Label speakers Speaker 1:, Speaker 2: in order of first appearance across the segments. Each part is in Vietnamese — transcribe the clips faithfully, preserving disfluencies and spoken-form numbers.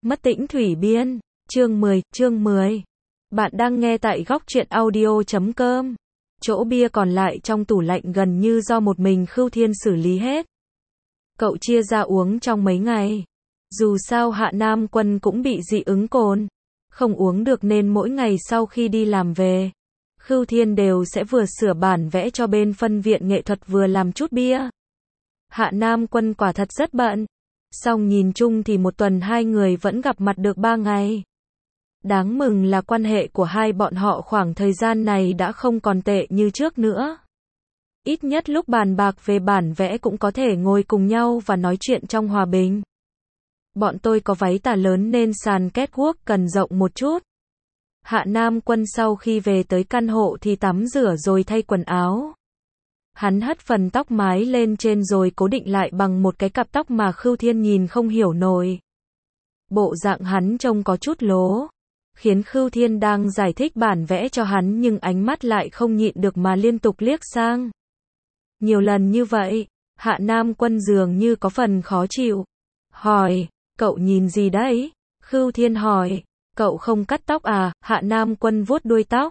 Speaker 1: Mất tĩnh thủy biên. Chương mười, chương mười. Bạn đang nghe tại góc truyện audio chấm com. Chỗ bia còn lại trong tủ lạnh gần như do một mình Khưu Thiên xử lý hết. Cậu chia ra uống trong mấy ngày. Dù sao Hạ Nam Quân cũng bị dị ứng cồn. Không uống được nên mỗi ngày sau khi đi làm về, Khưu Thiên đều sẽ vừa sửa bản vẽ cho bên phân viện nghệ thuật vừa làm chút bia. Hạ Nam Quân quả thật rất bận. Song nhìn chung thì một tuần hai người vẫn gặp mặt được ba ngày. Đáng mừng là quan hệ của hai bọn họ khoảng thời gian này đã không còn tệ như trước nữa. Ít nhất lúc bàn bạc về bản vẽ cũng có thể ngồi cùng nhau và nói chuyện trong hòa bình. Bọn tôi có váy tà lớn nên sàn catwalk cần rộng một chút. Hạ Nam Quân sau khi về tới căn hộ thì tắm rửa rồi thay quần áo. Hắn hất phần tóc mái lên trên rồi cố định lại bằng một cái cặp tóc mà Khưu Thiên nhìn không hiểu nổi. Bộ dạng hắn trông có chút lố, khiến Khưu Thiên đang giải thích bản vẽ cho hắn nhưng ánh mắt lại không nhịn được mà liên tục liếc sang. Nhiều lần như vậy, Hạ Nam Quân dường như có phần khó chịu. Hỏi, cậu nhìn gì đấy? Khưu Thiên hỏi, cậu không cắt tóc à? Hạ Nam Quân vuốt đuôi tóc.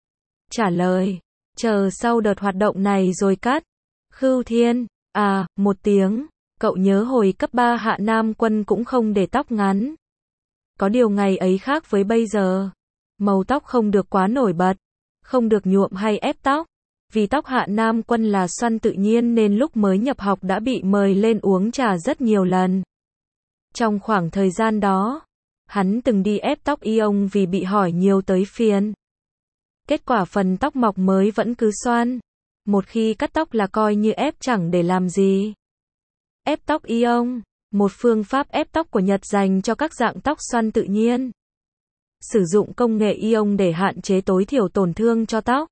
Speaker 1: Trả lời, chờ sau đợt hoạt động này rồi cắt. Khưu Thiên, à, một tiếng. Cậu nhớ hồi cấp ba Hạ Nam Quân cũng không để tóc ngắn. Có điều ngày ấy khác với bây giờ. Màu tóc không được quá nổi bật, không được nhuộm hay ép tóc. Vì tóc Hạ Nam Quân là xoăn tự nhiên nên lúc mới nhập học đã bị mời lên uống trà rất nhiều lần. Trong khoảng thời gian đó, hắn từng đi ép tóc ion vì bị hỏi nhiều tới phiền. Kết quả phần tóc mọc mới vẫn cứ xoăn. Một khi cắt tóc là coi như ép chẳng để làm gì. Ép tóc ion, một phương pháp ép tóc của Nhật dành cho các dạng tóc xoăn tự nhiên. Sử dụng công nghệ ion để hạn chế tối thiểu tổn thương cho tóc.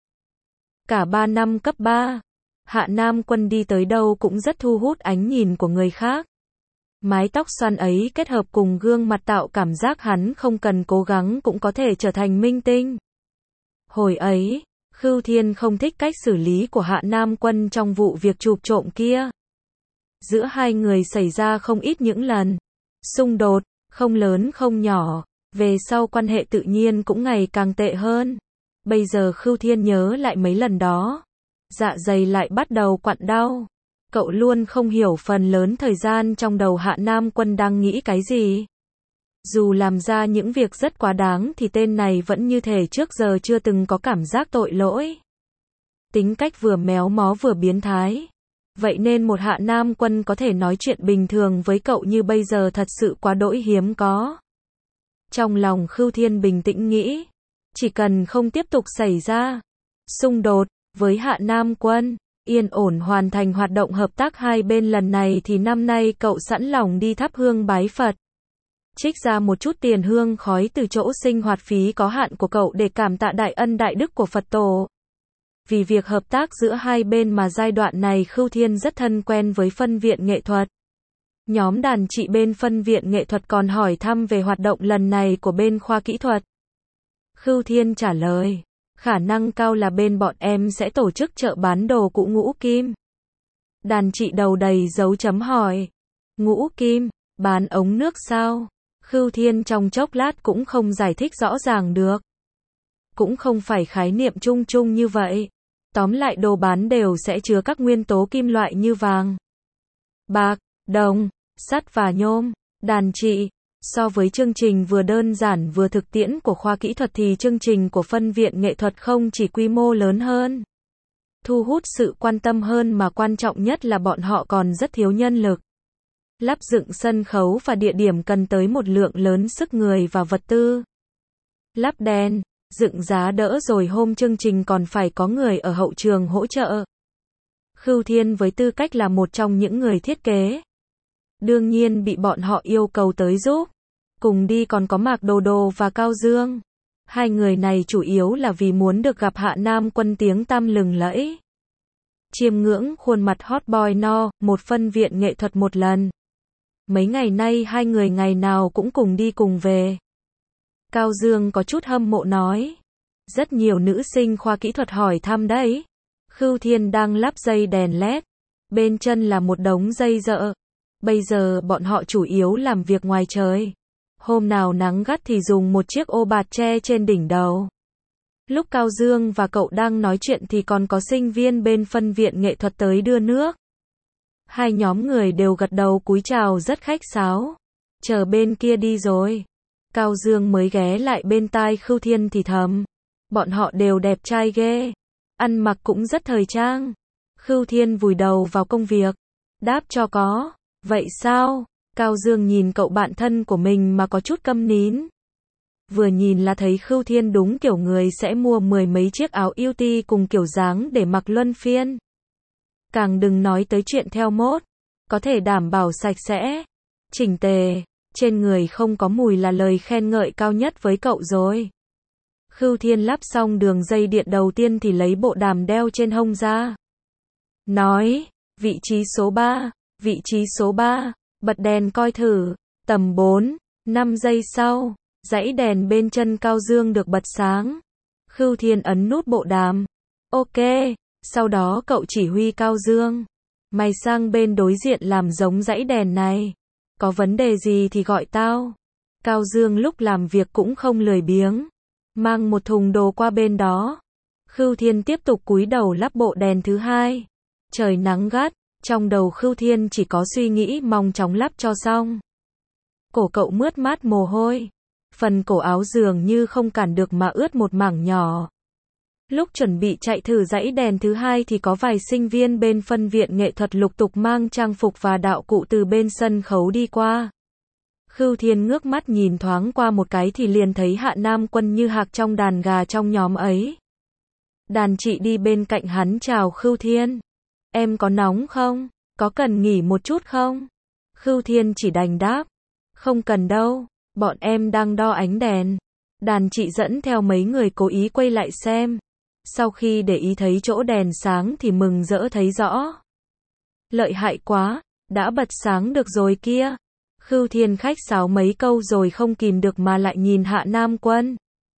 Speaker 1: Cả ba năm cấp ba, Hạ Nam Quân đi tới đâu cũng rất thu hút ánh nhìn của người khác. Mái tóc xoăn ấy kết hợp cùng gương mặt tạo cảm giác hắn không cần cố gắng cũng có thể trở thành minh tinh. Hồi ấy, Khưu Thiên không thích cách xử lý của Hạ Nam Quân trong vụ việc chụp trộm kia. Giữa hai người xảy ra không ít những lần xung đột, không lớn không nhỏ, về sau quan hệ tự nhiên cũng ngày càng tệ hơn. Bây giờ Khưu Thiên nhớ lại mấy lần đó, dạ dày lại bắt đầu quặn đau. Cậu luôn không hiểu phần lớn thời gian trong đầu Hạ Nam Quân đang nghĩ cái gì. Dù làm ra những việc rất quá đáng thì tên này vẫn như thể trước giờ chưa từng có cảm giác tội lỗi. Tính cách vừa méo mó vừa biến thái. Vậy nên một Hạ Nam Quân có thể nói chuyện bình thường với cậu như bây giờ thật sự quá đỗi hiếm có. Trong lòng Khưu Thiên bình tĩnh nghĩ, chỉ cần không tiếp tục xảy ra xung đột với Hạ Nam Quân, yên ổn hoàn thành hoạt động hợp tác hai bên lần này thì năm nay cậu sẵn lòng đi thắp hương bái Phật. Trích ra một chút tiền hương khói từ chỗ sinh hoạt phí có hạn của cậu để cảm tạ đại ân đại đức của Phật tổ. Vì việc hợp tác giữa hai bên mà giai đoạn này Khưu Thiên rất thân quen với phân viện nghệ thuật. Nhóm đàn chị bên phân viện nghệ thuật còn hỏi thăm về hoạt động lần này của bên khoa kỹ thuật. Khưu Thiên trả lời, khả năng cao là bên bọn em sẽ tổ chức chợ bán đồ cũ Ngũ Kim. Đàn chị đầu đầy dấu chấm hỏi, Ngũ Kim, bán ống nước sao? Khưu Thiên trong chốc lát cũng không giải thích rõ ràng được. Cũng không phải khái niệm chung chung như vậy. Tóm lại đồ bán đều sẽ chứa các nguyên tố kim loại như vàng, bạc, đồng, sắt và nhôm. Đàn chị, so với chương trình vừa đơn giản vừa thực tiễn của khoa kỹ thuật thì chương trình của phân viện nghệ thuật không chỉ quy mô lớn hơn, thu hút sự quan tâm hơn mà quan trọng nhất là bọn họ còn rất thiếu nhân lực. Lắp dựng sân khấu và địa điểm cần tới một lượng lớn sức người và vật tư. Lắp đèn, dựng giá đỡ rồi hôm chương trình còn phải có người ở hậu trường hỗ trợ. Khưu Thiên với tư cách là một trong những người thiết kế, đương nhiên bị bọn họ yêu cầu tới giúp. Cùng đi còn có Mạc Đồ Đồ và Cao Dương. Hai người này chủ yếu là vì muốn được gặp Hạ Nam Quân tiếng tăm lừng lẫy. Chiêm ngưỡng khuôn mặt hot boy no, một phân viện nghệ thuật một lần. Mấy ngày nay hai người ngày nào cũng cùng đi cùng về. Cao Dương có chút hâm mộ nói, rất nhiều nữ sinh khoa kỹ thuật hỏi thăm đấy. Khưu Thiên đang lắp dây đèn led, bên chân là một đống dây dợ. Bây giờ bọn họ chủ yếu làm việc ngoài trời. Hôm nào nắng gắt thì dùng một chiếc ô bạt che trên đỉnh đầu. Lúc Cao Dương và cậu đang nói chuyện thì còn có sinh viên bên phân viện nghệ thuật tới đưa nước. Hai nhóm người đều gật đầu cúi chào rất khách sáo. Chờ bên kia đi rồi. Cao Dương mới ghé lại bên tai Khưu Thiên thì thầm. Bọn họ đều đẹp trai ghê. Ăn mặc cũng rất thời trang. Khưu Thiên vùi đầu vào công việc. Đáp cho có. Vậy sao? Cao Dương nhìn cậu bạn thân của mình mà có chút câm nín. Vừa nhìn là thấy Khưu Thiên đúng kiểu người sẽ mua mười mấy chiếc áo ưu ti cùng kiểu dáng để mặc luân phiên. Càng đừng nói tới chuyện theo mốt. Có thể đảm bảo sạch sẽ, chỉnh tề, trên người không có mùi là lời khen ngợi cao nhất với cậu rồi. Khưu Thiên lắp xong đường dây điện đầu tiên thì lấy bộ đàm đeo trên hông ra. Nói, vị trí số ba, vị trí số ba, bật đèn coi thử, tầm bốn, năm giây sau, dãy đèn bên chân Cao Dương được bật sáng. Khưu Thiên ấn nút bộ đàm. Ok, sau đó cậu chỉ huy Cao Dương. Mày sang bên đối diện làm giống dãy đèn này. Có vấn đề gì thì gọi tao. Cao Dương lúc làm việc cũng không lười biếng. Mang một thùng đồ qua bên đó. Khưu Thiên tiếp tục cúi đầu lắp bộ đèn thứ hai. Trời nắng gắt, trong đầu Khưu Thiên chỉ có suy nghĩ mong chóng lắp cho xong. Cổ cậu mướt mát mồ hôi. Phần cổ áo dường như không cản được mà ướt một mảng nhỏ. Lúc chuẩn bị chạy thử dãy đèn thứ hai thì có vài sinh viên bên phân viện nghệ thuật lục tục mang trang phục và đạo cụ từ bên sân khấu đi qua. Khưu Thiên ngước mắt nhìn thoáng qua một cái thì liền thấy Hạ Nam Quân như hạc trong đàn gà trong nhóm ấy. Đàn chị đi bên cạnh hắn chào Khưu Thiên. Em có nóng không? Có cần nghỉ một chút không? Khưu Thiên chỉ đành đáp. Không cần đâu, bọn em đang đo ánh đèn. Đàn chị dẫn theo mấy người cố ý quay lại xem. Sau khi để ý thấy chỗ đèn sáng thì mừng rỡ thấy rõ. Lợi hại quá, đã bật sáng được rồi kia. Khưu Thiên khách sáo mấy câu rồi không kìm được mà lại nhìn Hạ Nam Quân.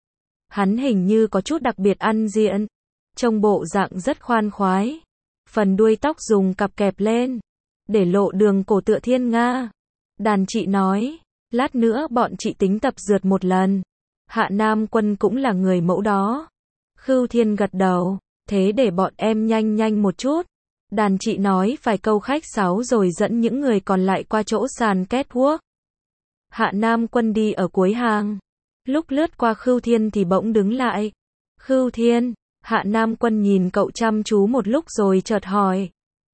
Speaker 1: Hắn hình như có chút đặc biệt ăn diện. Trông bộ dạng rất khoan khoái. Phần đuôi tóc dùng cặp kẹp lên. Để lộ đường cổ tựa thiên nga. Đàn chị nói, lát nữa bọn chị tính tập rượt một lần. Hạ Nam Quân cũng là người mẫu đó. Khưu Thiên gật đầu, thế để bọn em nhanh nhanh một chút. Đàn chị nói vài câu khách sáo rồi dẫn những người còn lại qua chỗ sàn catwalk. Hạ Nam Quân đi ở cuối hàng. Lúc lướt qua Khưu Thiên thì bỗng đứng lại. Khưu Thiên, Hạ Nam Quân nhìn cậu chăm chú một lúc rồi chợt hỏi.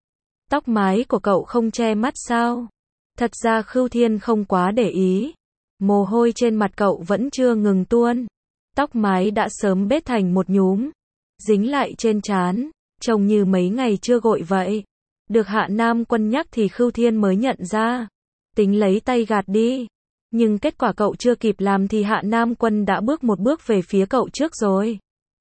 Speaker 1: Tóc mái của cậu không che mắt sao? Thật ra Khưu Thiên không quá để ý. Mồ hôi trên mặt cậu vẫn chưa ngừng tuôn. Tóc mái đã sớm bết thành một nhúm. Dính lại trên trán. Trông như mấy ngày chưa gội vậy. Được Hạ Nam Quân nhắc thì Khưu Thiên mới nhận ra. Tính lấy tay gạt đi. Nhưng kết quả cậu chưa kịp làm thì Hạ Nam Quân đã bước một bước về phía cậu trước rồi.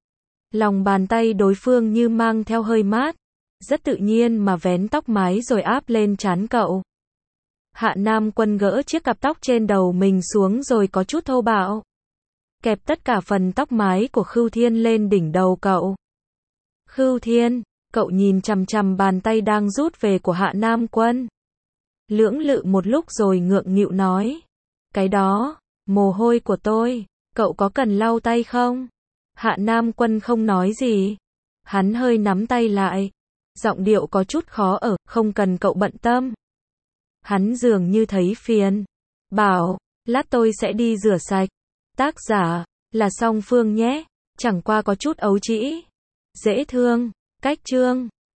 Speaker 1: Lòng bàn tay đối phương như mang theo hơi mát. Rất tự nhiên mà vén tóc mái rồi áp lên trán cậu. Hạ Nam Quân gỡ chiếc cặp tóc trên đầu mình xuống rồi có chút thô bạo. Kẹp tất cả phần tóc mái của Khưu Thiên lên đỉnh đầu cậu. Khưu Thiên, cậu nhìn chằm chằm bàn tay đang rút về của Hạ Nam Quân. Lưỡng lự một lúc rồi ngượng nghịu nói. Cái đó, mồ hôi của tôi, cậu có cần lau tay không? Hạ Nam Quân không nói gì. Hắn hơi nắm tay lại. Giọng điệu có chút khó ở, không cần cậu bận tâm. Hắn dường như thấy phiền. Bảo, lát tôi sẽ đi rửa sạch. Tác giả, là Song Phương nhé. Chẳng qua có chút ấu trĩ. Dễ thương. Cách chương.